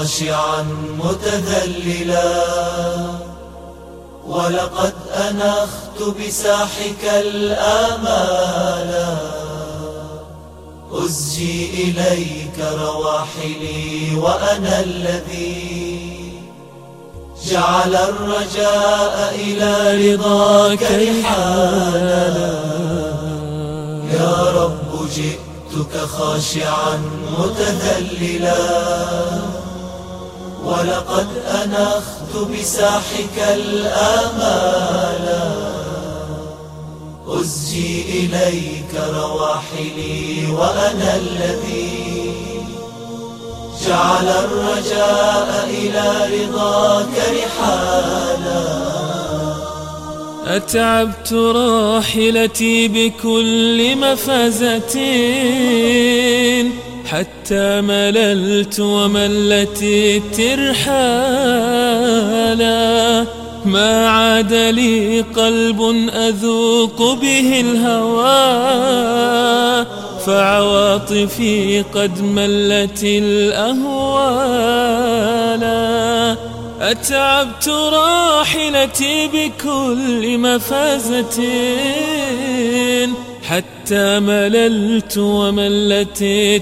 خاشعا متذللا، ولقد أنخت بساحك الآمالا، أزجي إليك رواحلي وأنا الذي جعل الرجاء إلى رضاك رحالا. يا رب جئتك خاشعا متذللا، ولقد أنخت بساحك الآمالا، أزجي إليك رواحلي وأنا الذي جعل الرجاء إلى رضاك رحالا. أتعبت راحلتي بكل مفازة، حتى مللت وملت الترحالا. ما عاد لي قلب أذوق به الهوى، فعواطفي قد ملت الأهوالا. أتعبت راحلتي بكل مفازة، حتى مللت وملت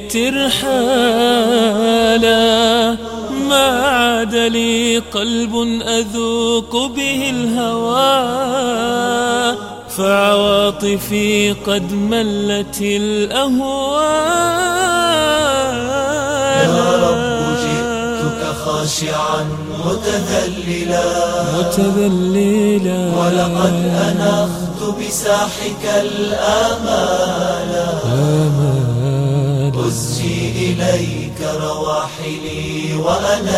الترحالا. ما عاد لي قلب أذوق به الهوى، فعواطفي قد ملت الأهوالا. يا رب جئتك خاشعا متذللا، ولقد أنخت بساحك الآمالا، أزجي إليك رواحلي وأنا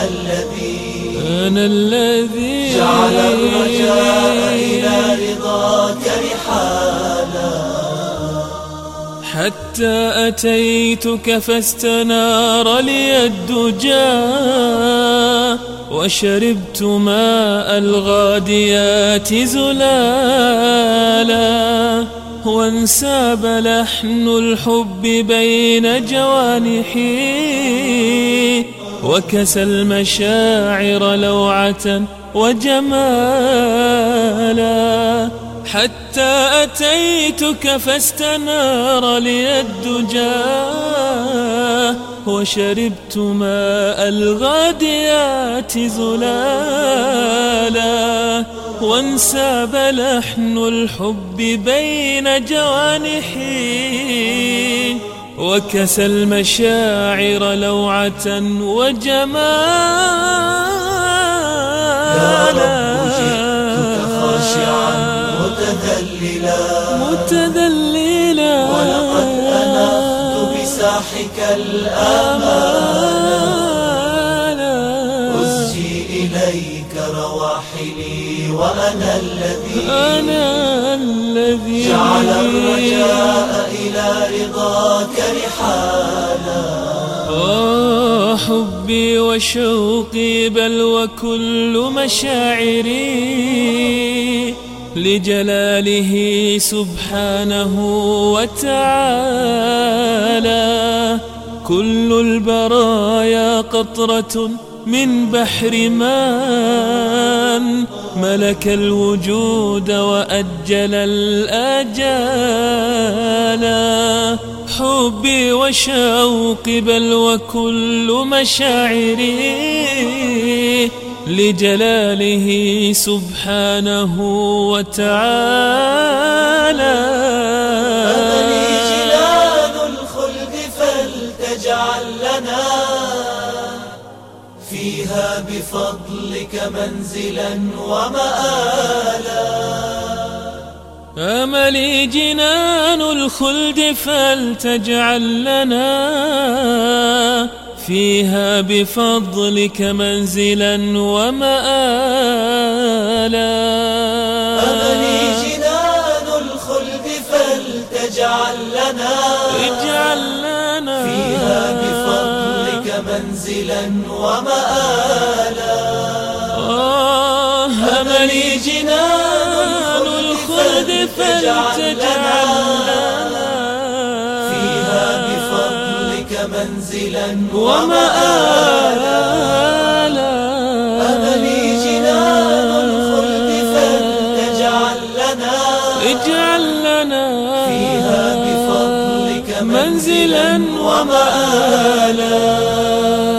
الذي جعل الرجاء إلى رضاك رحالا. حتى أتيتك فاستنار لي الدجى، وشربت ماء الغاديات زلالا. وانساب لحن الحب بين جوانحي، وكسى المشاعر لوعة وجمالا. حتى أتيتك فاستنار لي الدجى، وشربت ماء الغاديات زلالا. وانساب لحن الحب بين جوانحي، وكسى المشاعر لوعة وجمالا. يا رب جئتك خاشعا متذللا، ولقد أنخت بساحك الآمالا، أزجي إليك رواحلي وأنا الذي جعل الرجاء إلى رضاك رحالا. حبي وشوقي بل وكل مشاعري لجلاله سبحانه وتعالى. كل البرايا قطرة من بحر من ملك الوجود وأجل الآجالا. حبي وشوقي بل وكل مشاعري لجلاله سبحانه وتعالى. أملي جنان الخلد فلتجعل لنا فيها بفضلك منزلا ومآلا. أملي جنان الخلد فلتجعل لنا فيها بفضلك منزلا ومآلا. أملي جنان الخلد فلتجعل لنا فيها بفضلك منزلا ومآلا. أملي جنان الخلد فلتجعل لنا فيها بفضلك منزلا منزلا ومآلا. أملي جنان الخلد فلتجعل لنا اجعل لنا فيها بفضلك منزلا ومآلا.